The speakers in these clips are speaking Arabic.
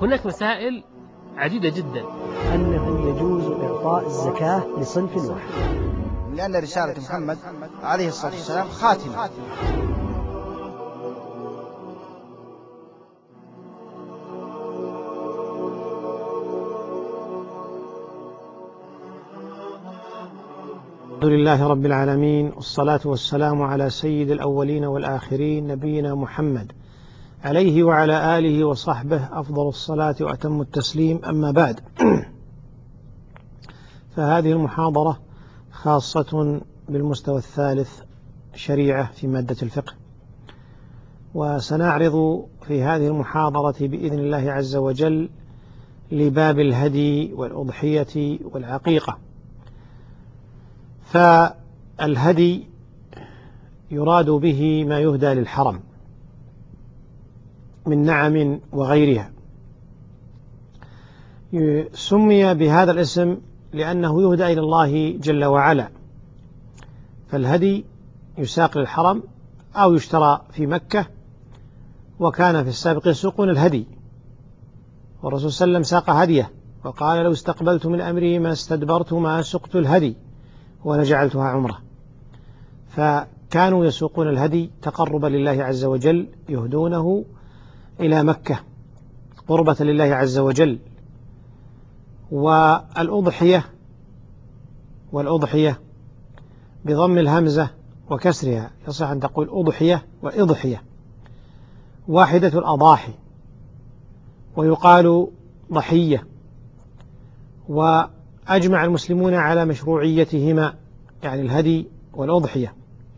هناك مسائل عديدة جدا. أنه يجوز إعطاء الزكاة لصنف واحد، لأن رسالة محمد عليه الصلاة والسلام خاتمة. الحمد لله رب العالمين، والصلاة والسلام على سيد الأولين والآخرين نبينا محمد عليه وعلى آله وصحبه أفضل الصلاة وأتم التسليم. أما بعد، فهذه المحاضرة خاصة بالمستوى الثالث شريعة في مادة الفقه، وسنعرض في هذه المحاضرة بإذن الله عز وجل لباب الهدي والأضحية والعقيقة. فالهدي يراد به ما يهدى للحرم من نعم وغيرها. سمي بهذا الاسم لأنه يهدى إلى الله جل وعلا، فالهدي يساق للحرم أو يشترى في مكة، وكان في السابق يسوقون الهدي، والرسول صلى الله عليه وسلم ساق هديه وقال: لو استقبلت من أمري ما استدبرت ما سقت الهدي ولجعلتها عمره. فكانوا يسوقون الهدي تقربا لله عز وجل، يهدونه إلى مكة قربة لله عز وجل. والأضحية بضم الهمزة وكسرها، يصح أن تقول أضحية وإضحية، واحدة الأضاحي، ويقال ضحية. وأجمع المسلمون على مشروعيتهما، يعني الهدي والأضحية،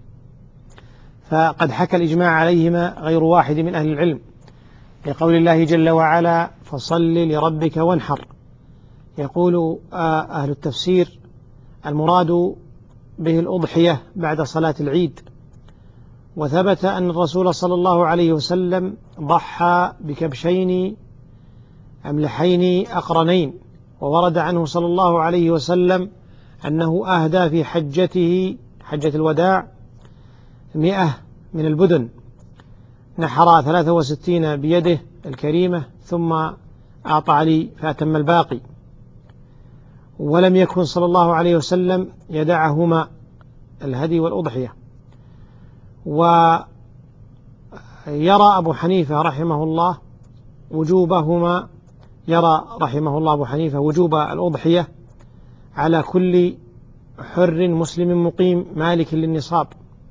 فقد حكى الإجماع عليهما غير واحد من أهل العلم، لقول الله جل وعلا: فصل لربك وانحر. يقول أهل التفسير: المراد به الأضحية بعد صلاة العيد. وثبت أن الرسول صلى الله عليه وسلم ضحى بكبشين أملحين أقرنين، وورد عنه صلى الله عليه وسلم أنه أهدى في حجته حجة الوداع 100 من البدن، نحر 63 بيده الكريمة، ثم أعطى علي فأتم الباقي. ولم يكن صلى الله عليه وسلم يدعهما، الهدي والأضحية. ويرى أبو حنيفة رحمه الله وجوبهما، يرى رحمه الله أبو حنيفة وجوب الأضحية على كل حر مسلم مقيم مالك للنصاب،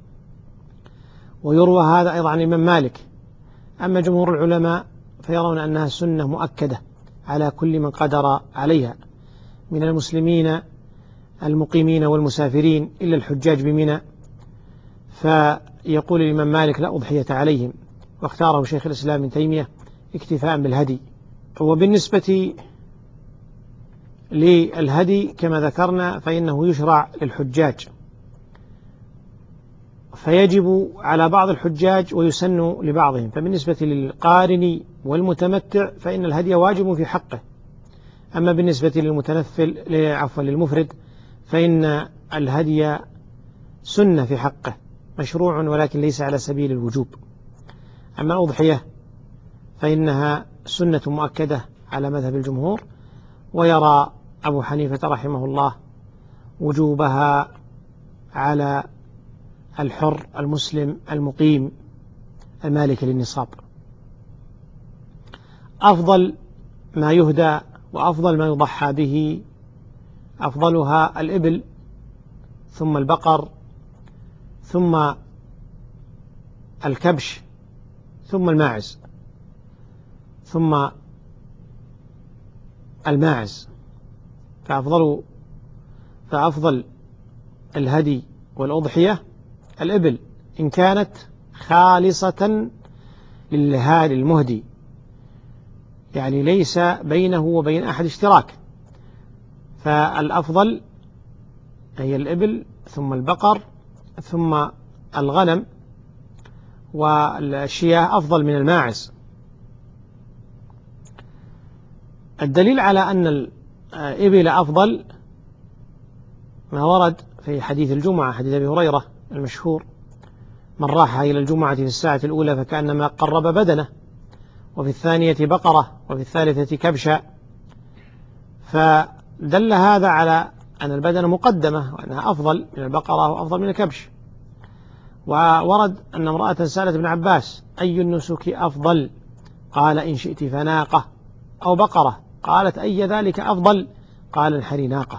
ويروى هذا أيضا عن الإمام مالك. أما جمهور العلماء فيرون أنها سنة مؤكدة على كل من قدر عليها من المسلمين المقيمين والمسافرين إلا الحجاج بمنى، فيقول الإمام مالك: لا أضحية عليهم، واختاره شيخ الإسلام ابن تيمية اكتفاء بالهدي. وبالنسبة للهدي كما ذكرنا فإنه يشرع للحجاج، فيجب على بعض الحجاج ويسن لبعضهم. فبالنسبة للقارن والمتمتع فإن الهدي واجب في حقه، أما بالنسبة للمفرد فإن الهدي سنة في حقه، مشروع ولكن ليس على سبيل الوجوب. أما الأضحية فإنها سنة مؤكدة على مذهب الجمهور، ويرى أبو حنيفة رحمه الله وجوبها على الحر المسلم المقيم المالك للنصاب. أفضل ما يهدى وأفضل ما يضحى به أفضلها الإبل، ثم البقر، ثم الكبش، ثم الماعز، ثم الماعز. فأفضل الهدي والأضحية الإبل، إن كانت خالصة للهادي المهدي، يعني ليس بينه وبين أحد اشتراك، فالأفضل هي الإبل، ثم البقر، ثم الغنم، والشياه أفضل من الماعز. الدليل على أن الإبل أفضل ما ورد في حديث الجمعة، حديث أبي هريرة المشهور: من راح إلى الجمعة في الساعة الأولى فكأنما قرب بدنه، وفي الثانية بقرة وفي الثالثة كبشا. فدل هذا على أن البدنة مقدمة وأنها أفضل من البقرة وأفضل من الكبش. وورد أن امرأة سألت ابن عباس: أي النسك أفضل؟ قال: إن شئت فناقة أو بقرة. قالت: أي ذلك أفضل؟ قال: انحري ناقة.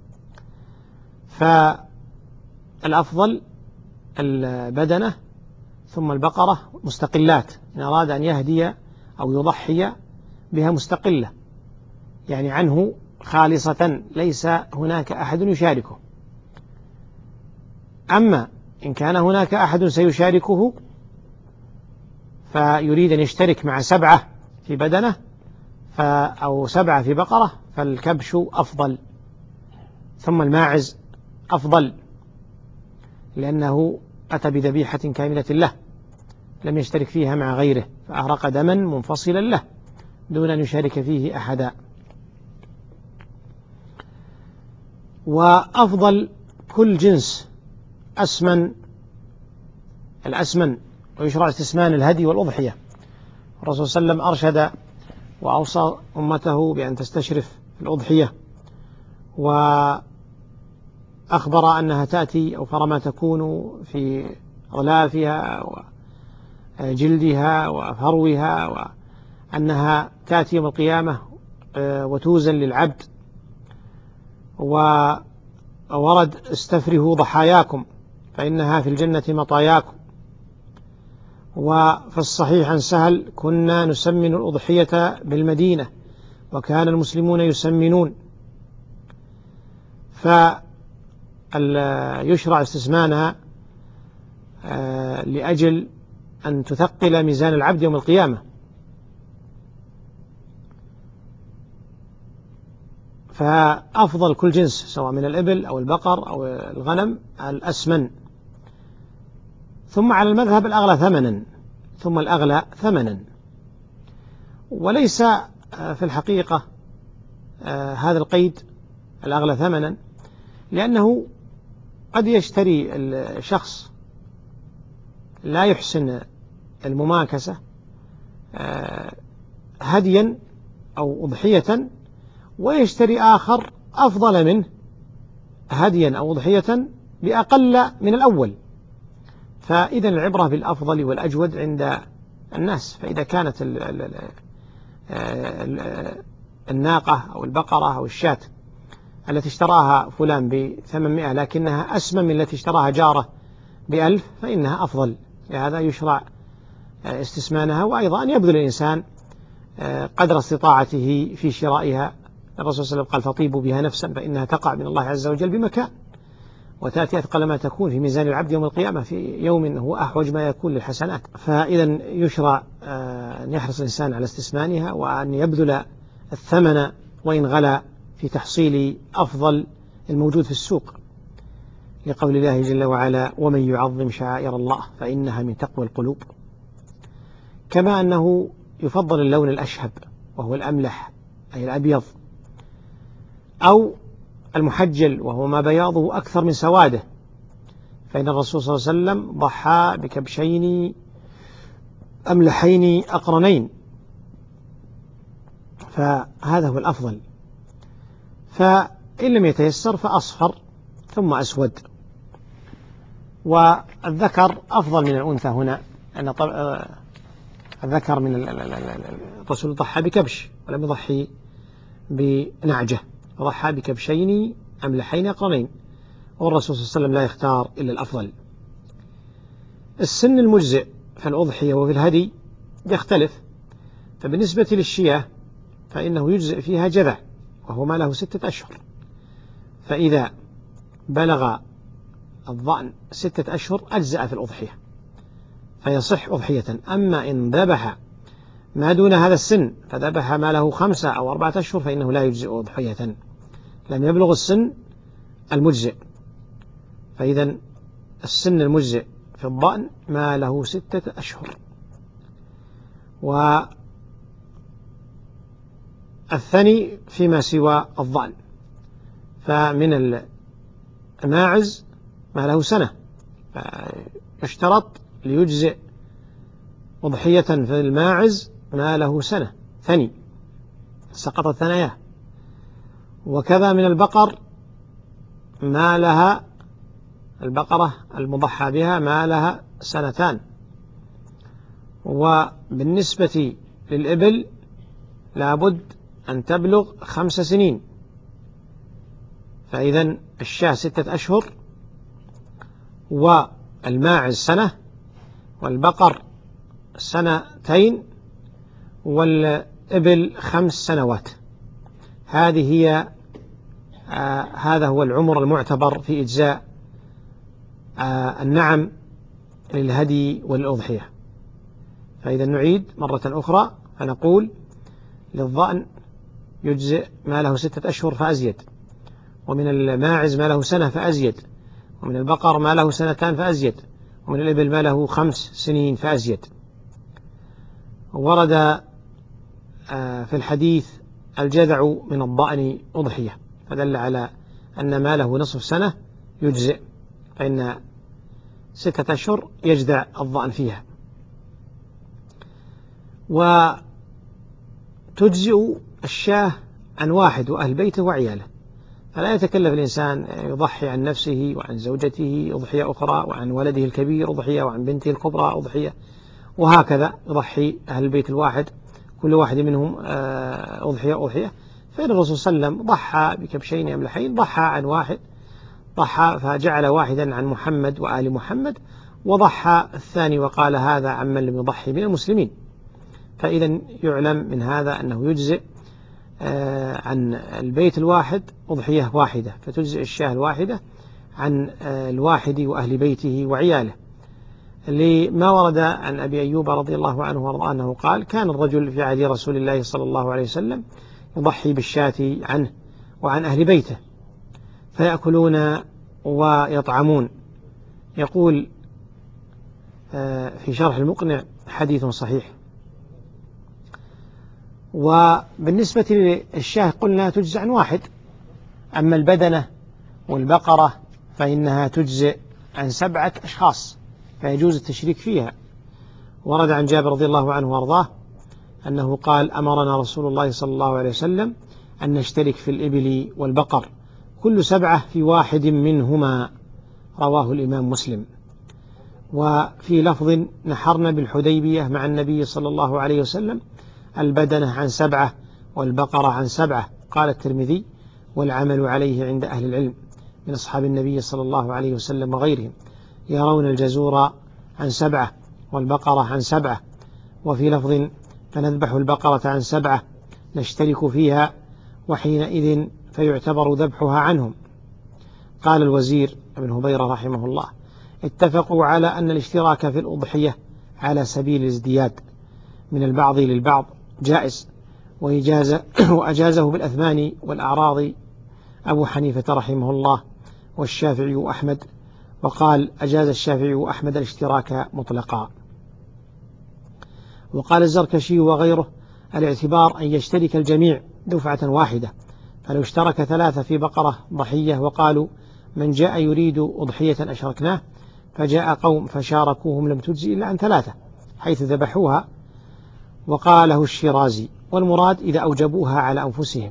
فالأفضل البدنة ثم البقرة مستقلات، إن أراد أن يهدي أو يضحي بها مستقلة، يعني عنه خالصة ليس هناك أحد يشاركه. أما إن كان هناك أحد سيشاركه فيريد أن يشترك مع 7 في بدنه أو 7 في بقرة، فالكبش أفضل، ثم الماعز أفضل لأنه أتى بذبيحة كاملة له لم يشترك فيها مع غيره، فأهرق دما منفصلا له دون أن يشارك فيه أحدا. وأفضل كل جنس الأسمن، ويشرع استسمان الهدي والأضحية. الرسول صلى الله عليه وسلم أرشد وأوصى أمته بأن تستشرف الأضحية، وأخبر أنها تأتي أو فرما تكون في غلافها وجلدها وفروها، وأنها تأتي يوم القيامة وتوزن للعبد. وورد: استفرهوا ضحاياكم فإنها في الجنة مطاياكم. وفي الصحيح عن سهل: كنا نسمن الأضحية بالمدينة وكان المسلمون يسمنون. فيشرع استسمانها لأجل أن تثقل ميزان العبد يوم القيامة. فأفضل كل جنس سواء من الإبل أو البقر أو الغنم الأسمن. ثم على المذهب الأغلى ثمنا، ثم الأغلى ثمنا. وليس في الحقيقة هذا القيد الأغلى ثمنا، لأنه قد يشتري الشخص لا يحسن المماكسة هديا أو أضحية، ويشتري آخر أفضل منه هديا أو أضحية بأقل من الأول. فإذا العبرة بالأفضل والأجود عند الناس. فإذا كانت الناقة أو البقرة أو الشاة التي اشتراها فلان ب800 لكنها أسمن من التي اشتراها جاره ب1000 فإنها أفضل، لهذا يشرع استسمانها. وأيضا أن يبذل الإنسان قدر استطاعته في شرائها. الرسول صلى الله عليه وسلم قال: فطيبوا بها نفسا فإنها تقع من الله عز وجل بمكان، وتأتي أثقل ما تكون في ميزان العبد يوم القيامة في يوم هو أحوج ما يكون للحسنات. فإذا يشرع أن يحرص الإنسان على استسمانها، وأن يبذل الثمن وإن غلا في تحصيل أفضل الموجود في السوق، لقول الله جل وعلا: ومن يعظم شعائر الله فإنها من تقوى القلوب. كما أنه يفضل اللون الأشهب وهو الأملح أي الأبيض، أو المحجل وهو ما بياضه أكثر من سواده، فإن الرسول صلى الله عليه وسلم ضحى بكبشين أملحين أقرنين، فهذا هو الأفضل. فإن لم يتيسر فأصفر ثم أسود. والذكر أفضل من الأنثى هنا، أن الذكر من الرسول ضحى بكبش ولم يضحي بنعجة، ضحى بكبشين أملحين أقرنين، والرسول صلى الله عليه وسلم لا يختار إلا الأفضل. السن المجزئ في الأضحية وفي الهدي يختلف. فبالنسبة للشياه فإنه يجزئ فيها جذع وهو ما له 6 أشهر، فإذا بلغ الضأن 6 أشهر أجزأ في الأضحية فيصح أضحية. أما إن ذبح ما دون هذا السن فذبح ما له 5 أو 4 أشهر فإنه لا يجزئ أضحية، لم يبلغ السن المجزئ. فإذا السن المجزئ في الضأن ما له 6 أشهر. والثاني فيما سوى الضأن، فمن الماعز ما له سنة، فاشترط ليجزئ أضحية في الماعز ما له سنة ثني سقطت ثناياه. وكذا من البقر ما لها البقرة المضحى بها ما لها سنتان. وبالنسبة للإبل لابد أن تبلغ 5 سنين، فإذا الشاة 6 أشهر، والماعز سنة، والبقر 2 والإبل 5 سنوات. هذا هو العمر المعتبر في إجزاء النعم للهدي والأضحية. فإذا نعيد مرة أخرى فنقول: للضأن يجزئ ما له 6 أشهر فأزيد، ومن الماعز ما له سنة فأزيد، ومن البقر ما له 2 فأزيد، ومن الإبل ما له 5 سنين فأزيد. ورد في الحديث: الجذع من الضأن أضحية، فدل على أن ما له نصف سنة يجزئ، فإن 6 أشهر يجذع الضأن فيها. وتجزئ الشاة عن واحد وأهل بيته وعياله، فلا يتكلف الإنسان يضحي عن نفسه وعن زوجته أضحية أخرى، وعن ولده الكبير أضحية، وعن بنته الكبرى أضحية، وهكذا يضحي أهل البيت الواحد كل واحد منهم أضحية. فإن الرسول صلى الله عليه وسلم ضحى بكبشين أملحين، ضحى عن واحد، ضحى فجعل واحدا عن محمد وآل محمد، وضحى الثاني وقال: هذا عمن لم يضحي من المسلمين. فإذا يعلم من هذا أنه يجزئ عن البيت الواحد أضحية واحدة، فتجزئ الشاة الواحدة عن الواحد وأهل بيته وعياله، لما ورد عن أبي أيوب رضي الله عنه وارضاه أنه قال: كان الرجل في عهد رسول الله صلى الله عليه وسلم يضحي بالشاة عنه وعن أهل بيته فيأكلون ويطعمون. يقول في شرح المقنع: حديث صحيح. وبالنسبة للشاة قلنا تجزئ عن واحد، أما البدنة والبقرة فإنها تجزئ عن 7 أشخاص، فيجوز التشريك فيها. ورد عن جابر رضي الله عنه وارضاه أنه قال: أمرنا رسول الله صلى الله عليه وسلم أن نشترك في الإبل والبقر كل 7 في واحد منهما، رواه الإمام مسلم. وفي لفظ: نحرنا بالحديبية مع النبي صلى الله عليه وسلم البدنة عن 7 والبقرة عن 7. قال الترمذي: والعمل عليه عند أهل العلم من أصحاب النبي صلى الله عليه وسلم وغيرهم، يرون الجزور عن 7 والبقرة عن 7. وفي لفظ: فنذبح البقرة عن 7 نشترك فيها، وحينئذ فيعتبر ذبحها عنهم. قال الوزير ابن هبيرة رحمه الله: اتفقوا على أن الاشتراك في الأضحية على سبيل الازدياد من البعض للبعض جائز، وأجازه بالأثمان والأعراض أبو حنيفة رحمه الله والشافعي وأحمد، وقال: أجاز الشافعي وأحمد الاشتراك مطلقا. وقال الزركشي وغيره: الاعتبار أن يشترك الجميع دفعة واحدة، فلو اشترك 3 في بقرة ضحية وقالوا: من جاء يريد أضحية أشركناه، فجاء قوم فشاركوهم لم تجزي إلا عن 3 حيث ذبحوها. وقاله الشيرازي: والمراد إذا أوجبوها على أنفسهم،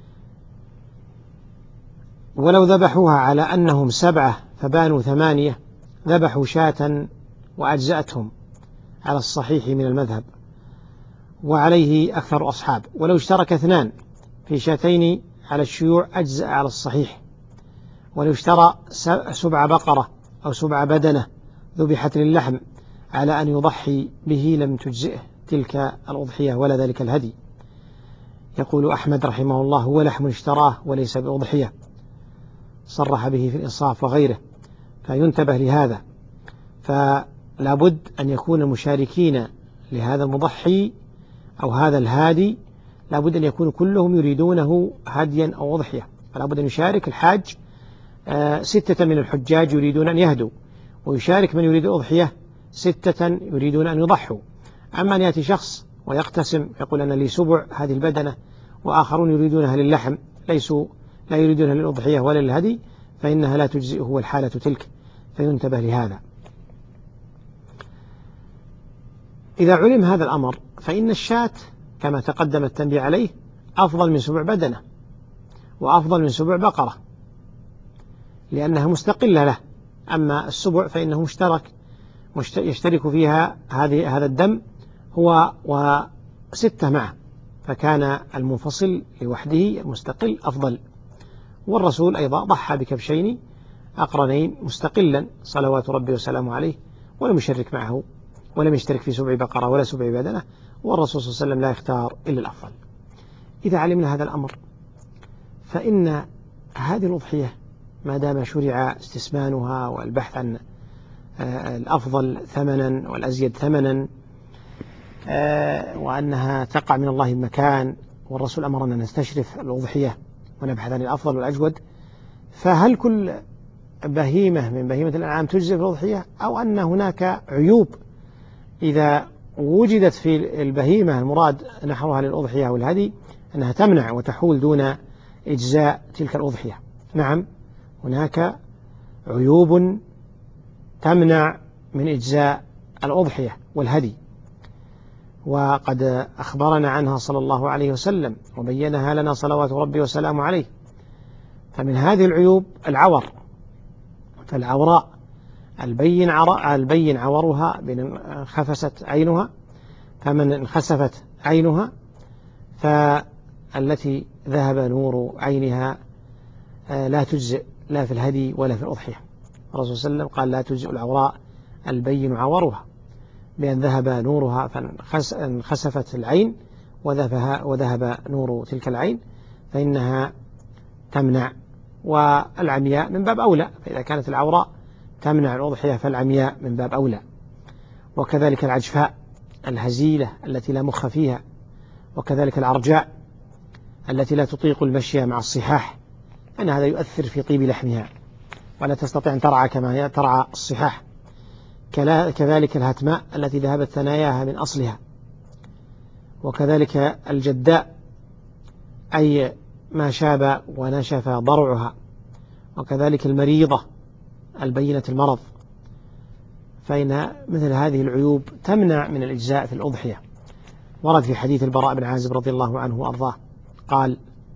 ولو ذبحوها على أنهم 7 فبانوا 8 ذبحوا شاة وأجزأتهم على الصحيح من المذهب، وعليه أكثر أصحاب. ولو اشترك 2 في شاتين على الشيوع أجزأ على الصحيح. ولو اشترى 7 بقرة أو 7 بدنة ذبحت للحم على أن يضحي به لم تجزئه تلك الأضحية ولا ذلك الهدي. يقول أحمد رحمه الله: هو لحم اشتراه وليس بأضحية، صرح به في الإنصاف وغيره، فينتبه لهذا. فلا بد أن يكون المشاركين لهذا المضحي أو هذا الهادي لا بد أن يكونوا كلهم يريدونه هديا أو أضحية، فلا بد أن يشارك الحاج 6 من الحجاج يريدون أن يهدوا، ويشارك من يريد أضحية 6 يريدون أن يضحوا. أما أن يأتي شخص ويقتسم يقول: أنا لي 7 هذه البدنة، وآخرون يريدونها للحم لا يريدونها للأضحية ولا للهدي، فإنها لا تجزئه والحالة تلك، فينتبه لهذا. إذا علم هذا الأمر فإن الشاة كما تقدم التنبيه عليه أفضل من سبع بدنة وأفضل من سبع بقرة، لأنها مستقلة له. أما السبع فإنه يشترك فيها هذا الدم هو وستة معه، فكان المنفصل لوحده المستقل أفضل. والرسول أيضا ضحى بكبشين أقرنين مستقلا صلوات ربي وسلامه عليه، ولم يشرك معه ولم يشترك في سبع بقرة ولا سبع بدنة، والرسول صلى الله عليه وسلم لا يختار إلا الأفضل. إذا علمنا هذا الأمر فإن هذه الأضحية ما دام شرع استسمانها والبحث عن الأفضل ثمنا والأزيد ثمنا، وأنها تقع من الله بمكان، والرسول أمرنا أن نستشرف الأضحية ونبحث عن الأفضل والأجود، فهل كل بهيمة من بهيمة الأنعام تجزي في الأضحية، أو أن هناك عيوب إذا وجدت في البهيمة المراد نحرها للأضحية والهدي أنها تمنع وتحول دون إجزاء تلك الأضحية؟ نعم، هناك عيوب تمنع من إجزاء الأضحية والهدي، وقد أخبرنا عنها صلى الله عليه وسلم وبينها لنا صلوات ربي وسلامه عليه. فمن هذه العيوب العور، فالعوراء البين عورها بين انخفست عينها، فمن انخسفت عينها فالتي ذهب نور عينها لا تجزئ لا في الهدي ولا في الأضحية. الرسول صلى الله عليه وسلم قال لا تجزئ العوراء البين عورها، بأن ذهب نورها فانخسفت العين وذهب نور تلك العين فإنها تمنع. والعمياء من باب أولى، فإذا كانت العوراء تمنع الأضحية فالعمياء من باب أولى. وكذلك العجفاء الهزيلة التي لا مخ فيها، وكذلك العرجاء التي لا تطيق المشي مع الصحاح، أن هذا يؤثر في طيب لحمها ولا تستطيع أن ترعى كما ترعى الصحاح. كذلك الهتماء التي ذهبت ثناياها من أصلها، وكذلك الجداء أي ما شاب ونشف ضرعها، وكذلك المريضة البينة المرض، فإن مثل هذه العيوب تمنع من الإجزاء في الأضحية. ورد في حديث البراء بن عازب رضي الله عنه وأرضاه قال: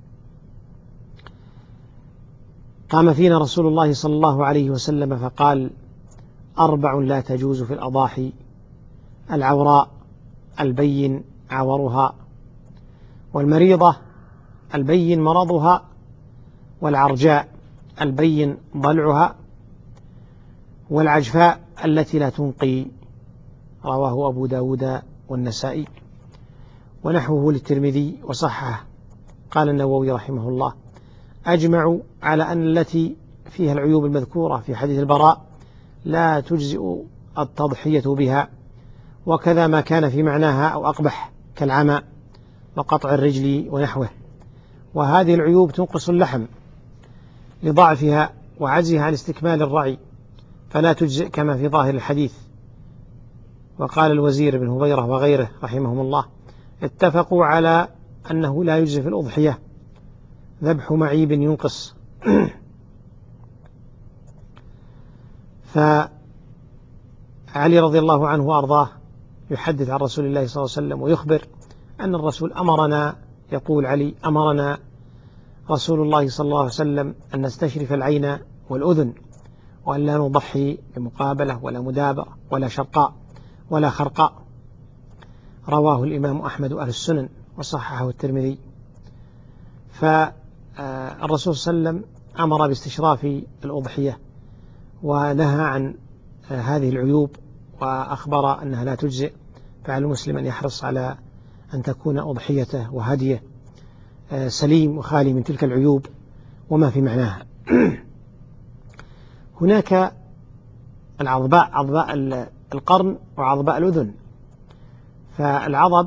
قام فينا رسول الله صلى الله عليه وسلم فقال: 4 لا تجوز في الأضاحي: العوراء البين عورها، والمريضة البين مرضها، والعرجاء البين ضلعها، والعجفاء التي لا تنقي. رواه أبو داود والنسائي. ونحوه للترمذي وصححه. قال النووي رحمه الله: أجمعوا على أن التي فيها العيوب المذكورة في حديث البراء لا تجزئ التضحية بها، وكذا ما كان في معناها أو أقبح كالعمى وقطع الرجل ونحوه. وهذه العيوب تنقص اللحم لضعفها وعجزها عن استكمال الرعي، فلا تجزئ كما في ظاهر الحديث. وقال الوزير بن هبيرة وغيره رحمهم الله: اتفقوا على أنه لا يجزئ في الأضحية ذبح معيب ينقص. فعلي رضي الله عنه وأرضاه يحدث عن رسول الله صلى الله عليه وسلم ويخبر أن الرسول أمرنا، يقول علي: أمرنا رسول الله صلى الله عليه وسلم أن نستشرف العين والأذن، وأن لا نضحي بمقابلة ولا مدابرة ولا شرقاء ولا خرقاء. رواه الإمام أحمد أهل السنن وصححه الترمذي. فالرسول صلى الله عليه وسلم أمر باستشراف الأضحية ونهى عن هذه العيوب وأخبر أنها لا تجزئ، فعلى المسلم أن يحرص على أن تكون أضحيته وهديه سليم وخالي من تلك العيوب وما في معناها. هناك العضباء، عضباء القرن وعضباء الأذن. فالعضب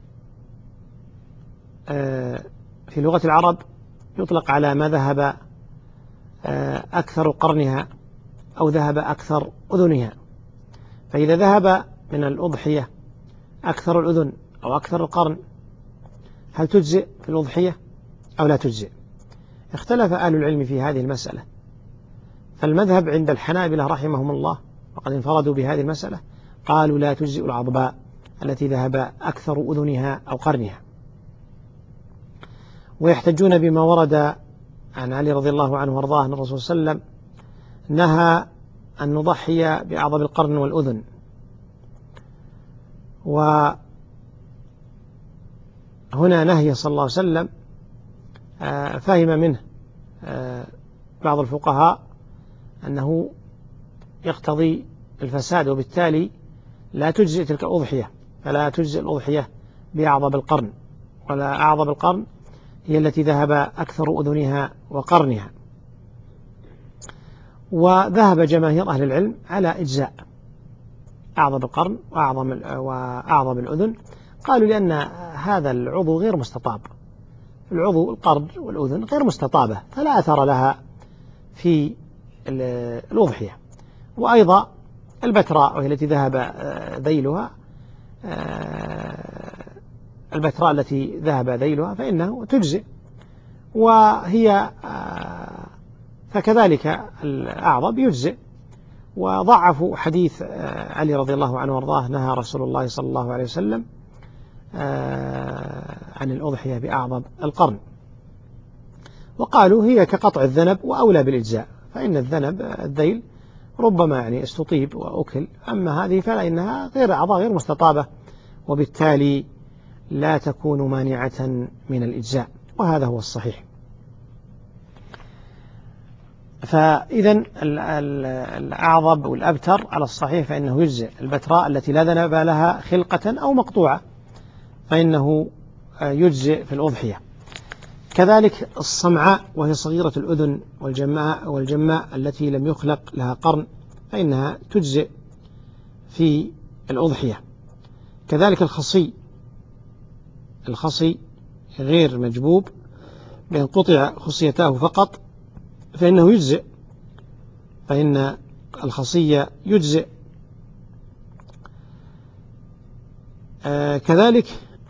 في لغة العرب يطلق على ما ذهب أكثر قرنها أو ذهب أكثر أذنها. فإذا ذهب من الأضحية أكثر الأذن أو أكثر القرن، هل تجزئ في الأضحية أو لا تجزئ؟ اختلف أهل العلم في هذه المسألة. فالمذهب عند الحنابلة رحمهم الله، وقد انفردوا بهذه المسألة، قالوا لا تجزئ العضباء التي ذهب أكثر أذنها أو قرنها. ويحتجون بما ورد عن علي رضي الله عنه وارضاه أن الرسول صلى الله عليه وسلم نهى أن نضحي بأعظم القرن والأذن. وهنا نهي صلى الله عليه وسلم فهم منه بعض الفقهاء أنه يقتضي الفساد، وبالتالي لا تجزئ تلك الأضحية، فلا تجزئ الأضحية بأعظم القرن، ولا أعظم القرن هي التي ذهب أكثر أذنها وقرنها. وذهب جماهير أهل العلم على إجزاء أعظم القرن وأعظم الأذن، قالوا لأن هذا العضو غير مستطاب، العضو القرن والأذن غير مستطابة، فلا أثر لها في الأضحية. وأيضا البتراء وهي التي ذهب ذيلها، البتراء التي ذهب ذيلها فإنه تجزئ، وهي فكذلك الأعظم يجزئ. وضعفوا حديث علي رضي الله عنه وارضاه نهى رسول الله صلى الله عليه وسلم عن الأضحية بأعظم القرن، وقالوا هي كقطع الذنب وأولى بالإجزاء، فإن الذنب الذيل ربما يعني استطيب وأكل، أما هذه فلا إنها غير أعضاء غير مستطابة، وبالتالي لا تكون مانعة من الإجزاء، وهذا هو الصحيح. فإذا الأعظم والأبتر على الصحيح فإنه يجزئ. البتراء التي لا ذنب لها خلقة أو مقطوعة فإنه يجزئ في الأضحية. كذلك الصمعاء وهي صغيرة الأذن والجماء التي لم يخلق لها قرن فإنها تجزئ في الأضحية. كذلك الخصي غير مجبوب بأن قطع خصيتاه فقط فإنه يجزئ، فإن الخصية يجزئ. كذلك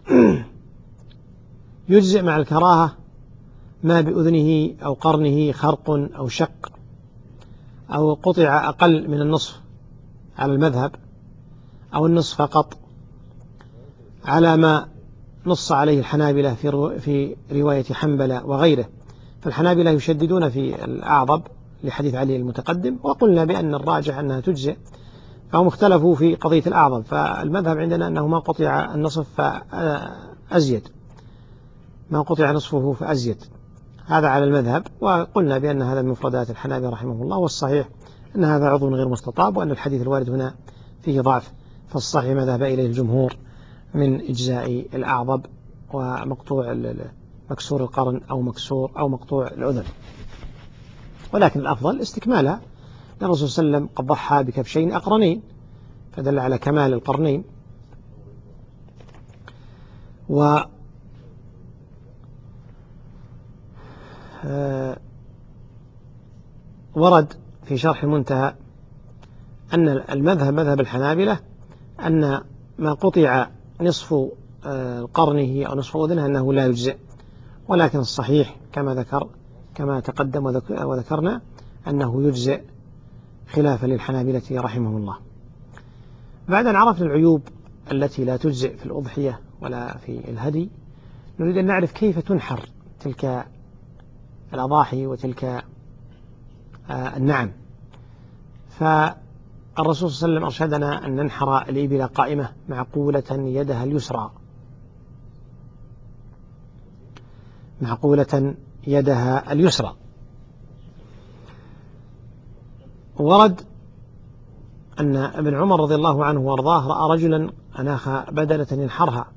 يجزئ مع الكراهة ما بأذنه أو قرنه خرق أو شق أو قطع أقل من النصف على المذهب، أو النصف فقط على ما نص عليه الحنابلة في رواية حنبلة وغيره. فالحنابلة يشددون في الأعظم لحديث علي المتقدم، وقلنا بأن الراجح أنها تجزئ، فهم اختلفوا في قضية الأعظم. فالمذهب عندنا أنه ما قطع النصف فأزيد، ما قطع نصفه فأزيد، هذا على المذهب. وقلنا بأن هذا من مفردات الحنابلة رحمه الله، والصحيح أن هذا عضو غير مستطاب، وأن الحديث الوارد هنا فيه ضعف، فالصحيح ما ذهب إليه الجمهور من إجزاء الأعظم ومقطوع مكسور القرن أو مقطوع الأذن. ولكن الأفضل استكمالها، الرسول صلى الله عليه وسلم قد ضحى بكبشين أقرنين فدل على كمال القرنين. ورد في شرح المنتهى أن المذهب مذهب الحنابلة أن ما قطع نصف قرنه أو نصف أذنه أنه لا يجزئ، ولكن الصحيح كما تقدم وذكرنا أنه يجزئ خلافا للحنابلة رحمه الله. بعد أن عرفنا العيوب التي لا تجزئ في الأضحية ولا في الهدي، نريد أن نعرف كيف تنحر تلك الأضاحي وتلك النعم. فالرسول صلى الله عليه وسلم أرشدنا أن ننحر الإبل قائمة معقولة يدها اليسرى، معقولة يدها اليسرى. ورد أن ابن عمر رضي الله عنه وارضاه رأى رجلا أناخ بدنة ينحرها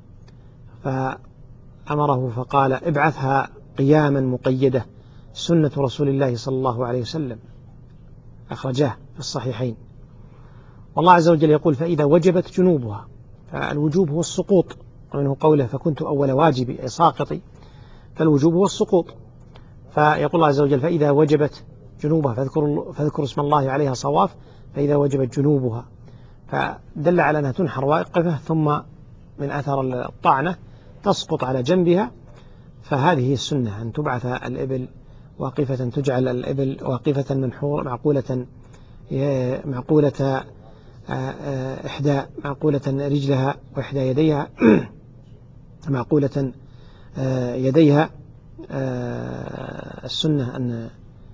فأمره فقال ابعثها قياما مقيدة سنة رسول الله صلى الله عليه وسلم، أخرجاه في الصحيحين. والله عز وجل يقول فإذا وجبت جنوبها، فالوجوب هو السقوط، ومنه قوله فكنت أول واجب أي ساقطي، فالوجوب هو السقوط. فيقول الله عز وجل فإذا وجبت جنوبها فاذكروا اسم الله عليها صواف، فإذا وجبت جنوبها، فدل على أنها تنحر واقفة ثم من أثر الطعنة تسقط على جنبها. فهذه السنة أن تبعث الإبل واقفة، تجعل الإبل واقفة منحور معقولة إحدى معقولة رجلها وإحدى يديها معقولة يديها. السنة أن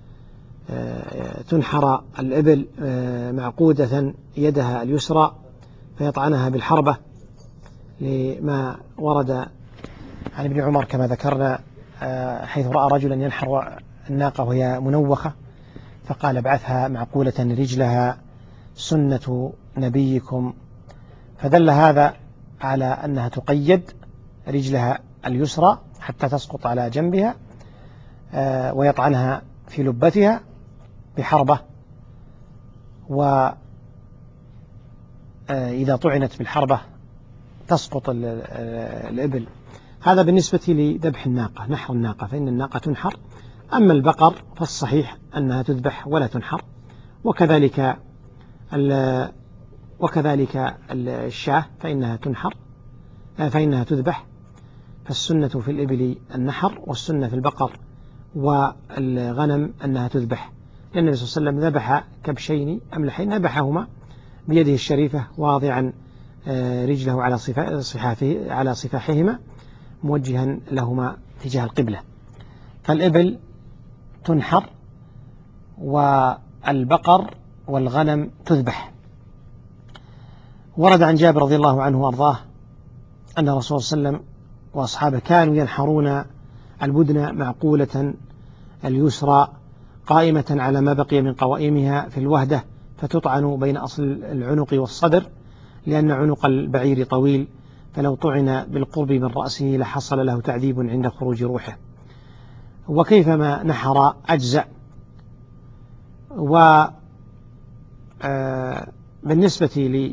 تنحر الإبل معقودة يدها اليسرى فيطعنها بالحربة، لما ورد عن ابن عمر كما ذكرنا حيث رأى رجلا ينحر الناقة وهي منوخة فقال ابعثها معقولة رجلها سنة نبيكم، فدل هذا على أنها تقيد رجلها اليسرى حتى تسقط على جنبها ويطعنها في لبتها بحربة، وإذا طعنت بالحربة تسقط الإبل. هذا بالنسبة لذبح الناقة، نحر الناقة، فإن الناقة تنحر. أما البقر فالصحيح أنها تذبح ولا تنحر، وكذلك الشاة فإنها تنحر فإنها تذبح. فالسنة في الإبل النحر، والسنة في البقر والغنم أنها تذبح، لأن النبي صلى الله عليه وسلم ذبح كبشين أملحين ذبحهما بيده الشريفة واضعا رجله على صفاحهما موجها لهما تجاه القبلة. فالإبل تنحر والبقر والغنم تذبح. ورد عن جابر رضي الله عنه وأرضاه أن الرسول صلى الله عليه وسلم وأصحابه كانوا ينحرون البدن معقولة اليسرى قائمة على ما بقي من قوائمها في الوهدة، فتطعن بين أصل العنق والصدر، لأن عنق البعير طويل، فلو طعن بالقرب من رأسه لحصل له تعذيب عند خروج روحه. وكيفما نحر أجزأ. وبالنسبة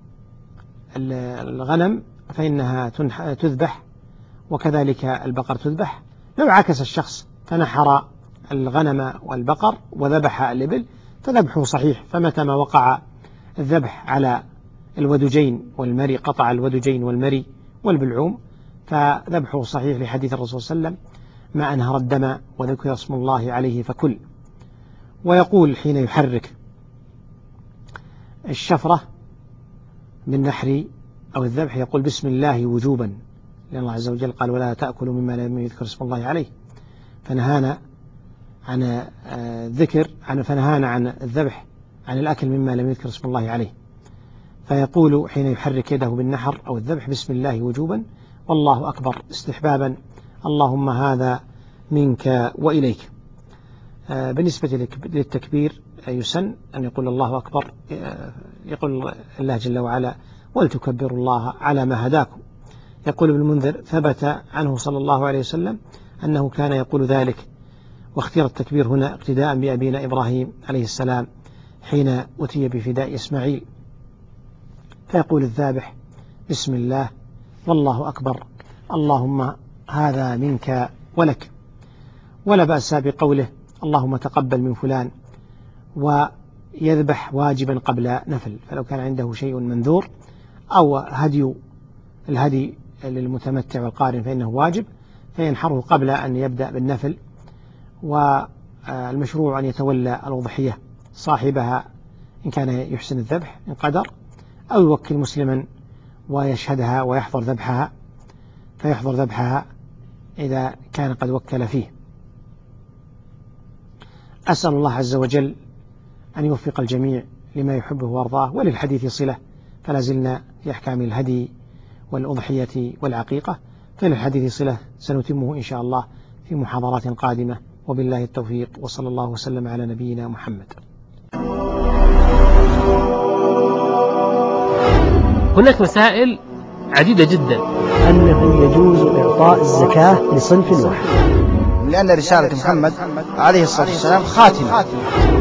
للغنم فإنها تذبح، وكذلك البقر تذبح. لو عكس الشخص فنحر الغنم والبقر وذبح الإبل فذبحه صحيح، فمتى ما وقع الذبح على الودجين والمري، قطع الودجين والمري والبلعوم، فذبحه صحيح لحديث الرسول صلى الله عليه وسلم ما أنهر الدم وذكر اسم الله عليه فكل. ويقول حين يحرك الشفرة بالنحر أو الذبح يقول بسم الله وجوبا، لأن الله عز وجل قال ولا تأكلوا مما لم يذكر اسم الله عليه، فنهانا عن فنهانا عن الذبح عن الأكل مما لم يذكر اسم الله عليه. فيقول حين يحرك يده بالنحر أو الذبح بسم الله وجوبا، والله أكبر استحبابا، اللهم هذا منك وإليك. بالنسبة للتكبير يسن أن يقول الله أكبر، يقول الله جل وعلا ولتكبروا الله على ما هداكم. يقول ابن المنذر ثبت عنه صلى الله عليه وسلم أنه كان يقول ذلك، واختير التكبير هنا اقتداء بأبينا إبراهيم عليه السلام حين أتي بفداء إسماعيل، فيقول الذابح بسم الله والله أكبر، اللهم هذا منك ولك. ولا بأس بقوله اللهم تقبل من فلان، ويذبح واجبا قبل نفل، فلو كان عنده شيء منذور أو الهدي للمتمتع والقارن فإنه واجب، فينحره قبل أن يبدأ بالنفل. والمشروع أن يتولى الأضحية صاحبها إن كان يحسن الذبح إن قدر، أو يوكل مسلما ويشهدها ويحضر ذبحها، فيحضر ذبحها إذا كان قد وكل فيه. أسأل الله عز وجل أن يوفق الجميع لما يحبه وارضاه، وللحديث صلة، فلا زلنا في أحكام الهدي والأضحية والعقيقة، فللحديث صلة سنتمه إن شاء الله في محاضرات قادمة، وبالله التوفيق، وصلى الله وسلم على نبينا محمد. هناك مسائل عديدة جدا. أنه يجوز إعطاء الزكاة لصنف واحد، لأن رسالة محمد عليه الصلاة والسلام خاتمة